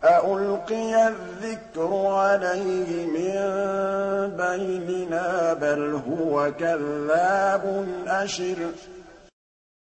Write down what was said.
أَأُلْقِيَ الذِّكْرُ عَلَيْهِ مِن بَيْنِنَا بَلْ هُوَ كَذَّابٌ أَشِرٌ